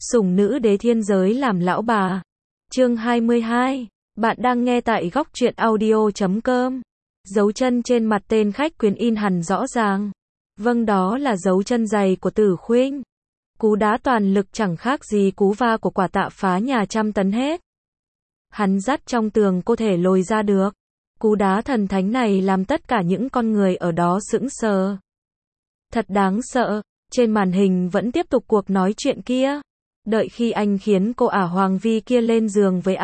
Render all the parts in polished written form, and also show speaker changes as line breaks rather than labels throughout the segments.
Sủng nữ đế thiên giới làm lão bà. Chương 22. Bạn đang nghe tại góc truyện audio.com. Dấu chân trên mặt tên khách quyến in hẳn rõ ràng. Vâng, đó là dấu chân giày của Tử Khuynh. Cú đá toàn lực chẳng khác gì cú va của quả tạ phá nhà trăm tấn hết. Hắn dắt trong tường cô thể lồi ra được. Cú đá thần thánh này làm tất cả những con người ở đó sững sờ. Thật đáng sợ. Trên màn hình vẫn tiếp tục cuộc nói chuyện kia. Đợi khi anh khiến cô ả Hoàng Vi kia lên giường với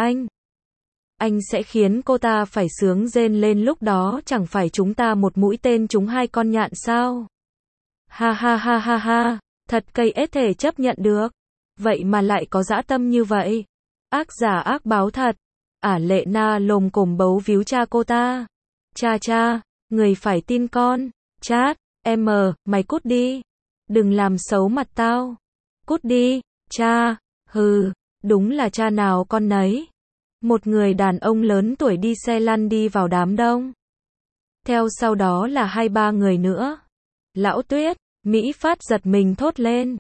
anh sẽ khiến cô ta phải sướng rên lên, lúc đó chẳng phải chúng ta một mũi tên trúng hai con nhạn sao? Ha ha ha ha ha, thật cây ết thể chấp nhận được. Vậy mà lại có dã tâm như vậy. Ác giả ác báo thật. Ả Lệ Na lồm cồm bấu víu cha cô ta. Cha, người phải tin con. Chát, mày cút đi. Đừng làm xấu mặt tao. Cút đi, cha. Hừ, đúng là cha nào con nấy. Một người đàn ông lớn tuổi đi xe lăn đi vào đám đông. Theo sau đó là 2-3 người nữa. Lão Tuyết, Mỹ Phát giật mình thốt lên.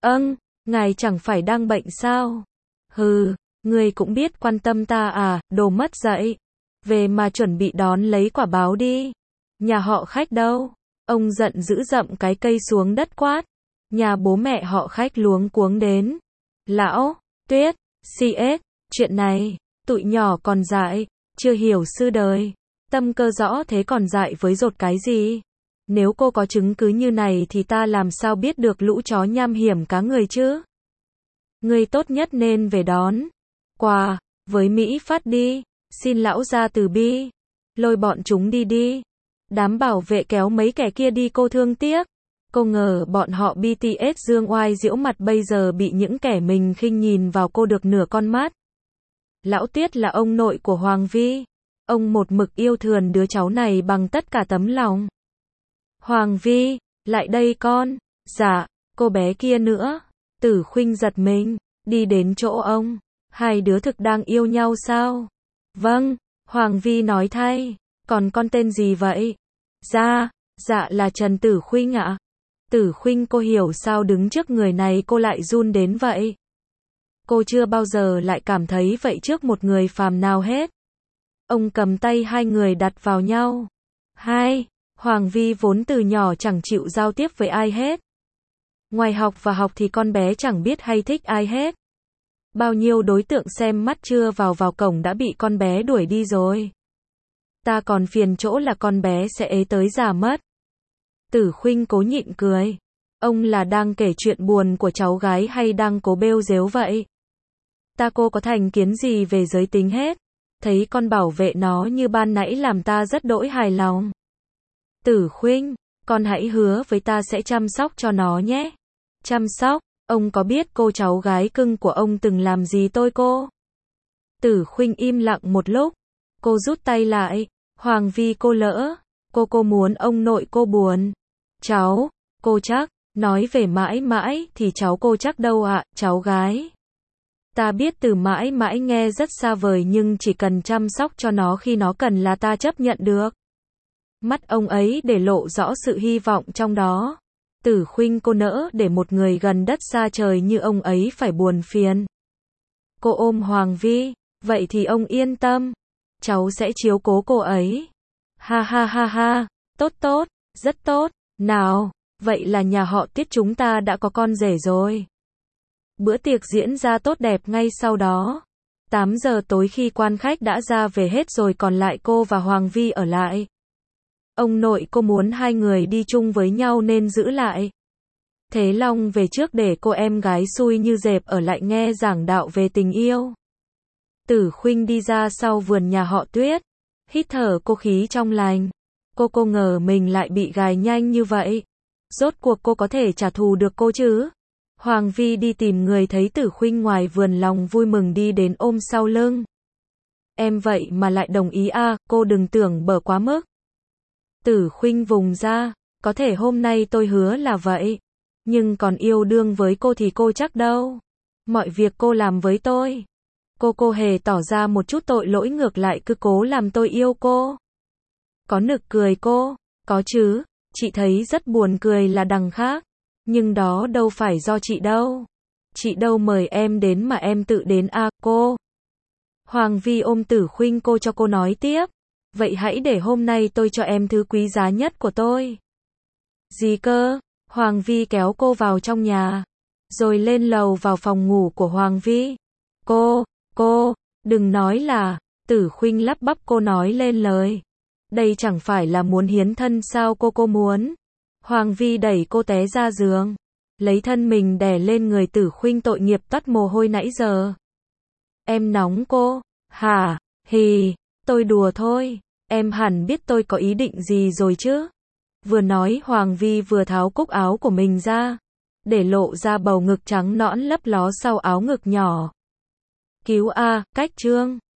Ngài chẳng phải đang bệnh sao? Hừ, người cũng biết quan tâm ta à, đồ mất dạy. Về mà chuẩn bị đón lấy quả báo đi. Nhà họ Khách đâu? Ông giận dữ dậm cái cây xuống đất quát. Nhà bố mẹ họ Khách luống cuống đến. Lão Tuyết, CS, chuyện này, tụi nhỏ còn dại, chưa hiểu sư đời. Tâm cơ rõ thế còn dại với dột cái gì? Nếu cô có chứng cứ như này thì ta làm sao biết được lũ chó nham hiểm cá người chứ? Người tốt nhất nên về đón quà với Mỹ Phát đi. Xin lão ra từ bi. Lôi bọn chúng đi. Đám bảo vệ kéo mấy kẻ kia đi, cô thương tiếc. Cô ngờ bọn họ BTS dương oai diễu mặt bây giờ bị những kẻ mình khinh nhìn vào cô được nửa con mắt. Lão Tuyết là ông nội của Hoàng Vi. Ông một mực yêu thương đứa cháu này bằng tất cả tấm lòng. Hoàng Vi, lại đây con. Dạ, cô bé kia nữa. Tử Khuynh giật mình, đi đến chỗ ông. Hai đứa thực đang yêu nhau sao? Vâng, Hoàng Vi nói thay. Còn con tên gì vậy? Dạ là Trần Tử Khuynh ạ. Tử Khuynh, cô hiểu sao đứng trước người này cô lại run đến vậy? Cô chưa bao giờ lại cảm thấy vậy trước một người phàm nào hết. Ông cầm tay hai người đặt vào nhau. Hoàng Vi vốn từ nhỏ chẳng chịu giao tiếp với ai hết. Ngoài học và học thì con bé chẳng biết hay thích ai hết. Bao nhiêu đối tượng xem mắt chưa vào cổng đã bị con bé đuổi đi rồi. Ta còn phiền chỗ là con bé sẽ ế tới già mất. Tử Khuynh cố nhịn cười. Ông là đang kể chuyện buồn của cháu gái hay đang cố bêu dếu vậy? Cô có thành kiến gì về giới tính hết. Thấy con bảo vệ nó như ban nãy làm ta rất đỗi hài lòng. Tử Khuynh, con hãy hứa với ta sẽ chăm sóc cho nó nhé. Chăm sóc? Ông có biết cô cháu gái cưng của ông từng làm gì tôi cô? Tử Khuynh im lặng một lúc. Cô rút tay lại. Hoàng Vi, cô lỡ. Cô muốn ông nội cô buồn. Cháu, cô chắc, nói về mãi mãi thì cháu cô chắc đâu ạ, cháu gái. Ta biết từ mãi mãi nghe rất xa vời nhưng chỉ cần chăm sóc cho nó khi nó cần là ta chấp nhận được. Mắt ông ấy để lộ rõ sự hy vọng trong đó. Tử Khuynh, cô nỡ để một người gần đất xa trời như ông ấy phải buồn phiền. Cô ôm Hoàng Vi, vậy thì ông yên tâm. Cháu sẽ chiếu cố cô ấy. Ha ha ha ha, tốt, rất tốt. Nào, vậy là nhà họ Tiết chúng ta đã có con rể rồi. Bữa tiệc diễn ra tốt đẹp ngay sau đó. 8 giờ tối khi quan khách đã ra về hết rồi còn lại cô và Hoàng Vi ở lại. Ông nội cô muốn hai người đi chung với nhau nên giữ lại. Thế Long về trước để cô em gái xui như dẹp ở lại nghe giảng đạo về tình yêu. Tử Khuynh đi ra sau vườn nhà họ Tuyết. Hít thở cô khí trong lành. Cô ngờ mình lại bị gài nhanh như vậy. Rốt cuộc cô có thể trả thù được cô chứ? Hoàng Vi đi tìm người thấy Tử Khuynh ngoài vườn lòng vui mừng đi đến ôm sau lưng. Em vậy mà lại đồng ý à, cô đừng tưởng bở quá mức. Tử Khuynh vùng ra, có thể hôm nay tôi hứa là vậy. Nhưng còn yêu đương với cô thì cô chắc đâu. Mọi việc cô làm với tôi. Cô hề tỏ ra một chút tội lỗi, ngược lại cứ cố làm tôi yêu cô. Có nực cười cô? Có chứ, chị thấy rất buồn cười là đằng khác. Nhưng đó đâu phải do chị đâu. Chị đâu mời em đến mà em tự đến à cô. Hoàng Vi ôm Tử Khuynh cô cho cô nói tiếp. Vậy hãy để hôm nay tôi cho em thứ quý giá nhất của tôi. Gì cơ? Hoàng Vi kéo cô vào trong nhà. Rồi lên lầu vào phòng ngủ của Hoàng Vi. Cô, đừng nói là, Tử Khuynh lắp bắp cô nói lên lời. Đây chẳng phải là muốn hiến thân sao cô muốn. Hoàng Vi đẩy cô té ra giường. Lấy thân mình đè lên người Tử Khuynh tội nghiệp toát mồ hôi nãy giờ. Em nóng cô. Hả? Hì, tôi đùa thôi. Em hẳn biết tôi có ý định gì rồi chứ. Vừa nói Hoàng Vi vừa tháo cúc áo của mình ra. Để lộ ra bầu ngực trắng nõn lấp ló sau áo ngực nhỏ. Cứu a, cách trương.